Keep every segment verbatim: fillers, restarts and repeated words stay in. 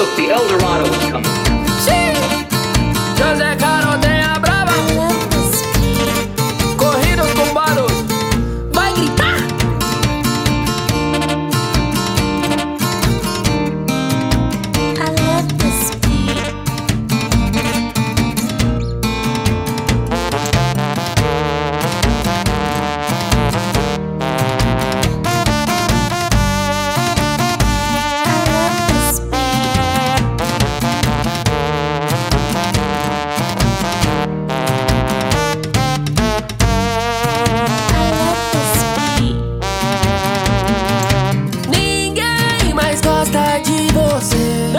Look, the Eldorado is coming. Sim. José Carol tem a brava. Corridos tumbados. Vai gritar. I love this beat. Ninguém mais gosta de você.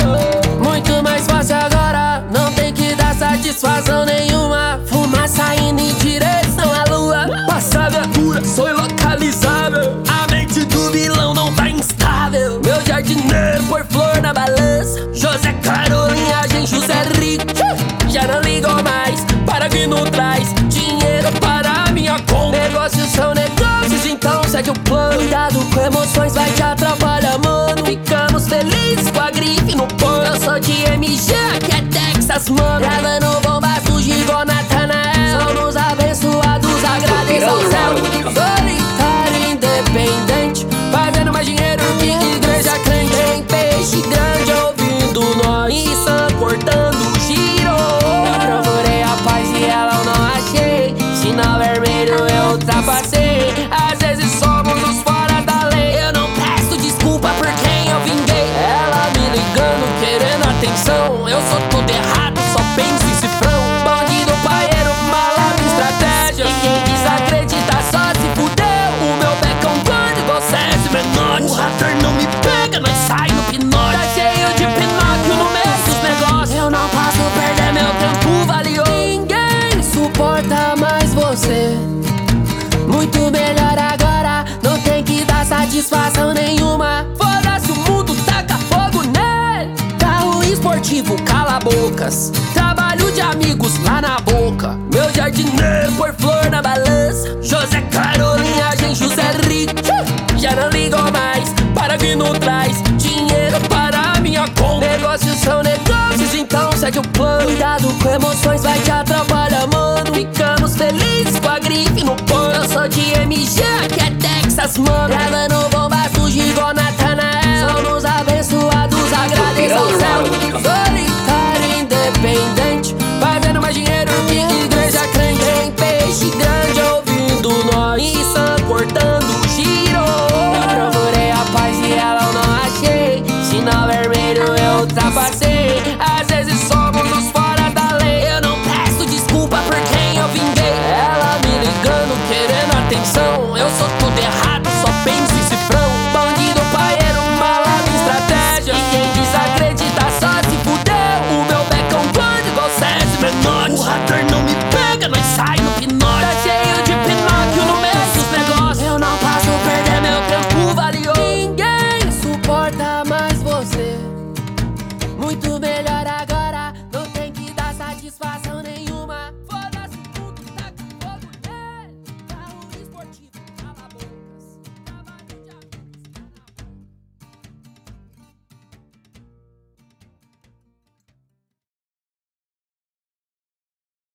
Muito mais fácil agora. Não tem que dar satisfação nenhuma. Fumaça indo em direção à lua. Passada dura, sou ilocalizável. A mente do vilão não tá instável. Meu jardineiro por flor na balança. José Carolinha, gente, José Rico. Já não ligo mais para que não traz dinheiro para a minha conta. Negócios são negócios, então segue o plano. Cuidado com emoções, vai te atrapalhar, mano. Ficamos felizes com a grife no pano. Eu sou de M G, que é Texas, mano. Gravando bombas do Gigo Natanael. Somos abençoados, agradeço ao céu. Solitário, independente, fazendo mais dinheiro que igreja crente. Tem peixe grande ouvindo nós e Sam cortando o giro. Eu procurei a paz e ela eu não achei. Sinal vermelho eu ultrapassei. Às vezes somos os fora da lei. Eu não peço desculpa por quem eu vinguei. Ela me ligando, querendo atenção. Eu sou todo errado, só penso em cifrão. Bandido, paeiro, malandro, estratégia. E quem quis acreditar só se fudeu. O meu becão gordo igual César Menotti. O rapper não me pega, nós sai no pinote. Tá cheio de Pinóquio no meio dos negócios. Eu não posso perder meu tempo valioso. Ninguém suporta mais você. Muito melhor agora, não tem que dar satisfação nenhuma. Foda-se o mundo, taca fogo nele. Carro esportivo, cala bocas. Trabalho de amigos lá na boca. Meu jardineiro por flor na balança. José Carolinha, gente, José Rico. Já não ligo mais para que não traz dinheiro para a minha conta. Negócios são negócios, então segue o plano. Cuidado com emoções, vai te atrapalhar, mano. Ficamos felizes com a grife no pano. Eu sou de M G, que é Texas, mano. Gravando bombas do Gigo Natanael. Somos abençoados, agradeço ao céu. Solitário, independente, fazendo mais dinheiro que igreja crente. Tem peixe grande ouvindo nós e Sam cortando o giro. Eu procurei a paz e ela eu não achei. Sinal vermelho eu ultrapassei.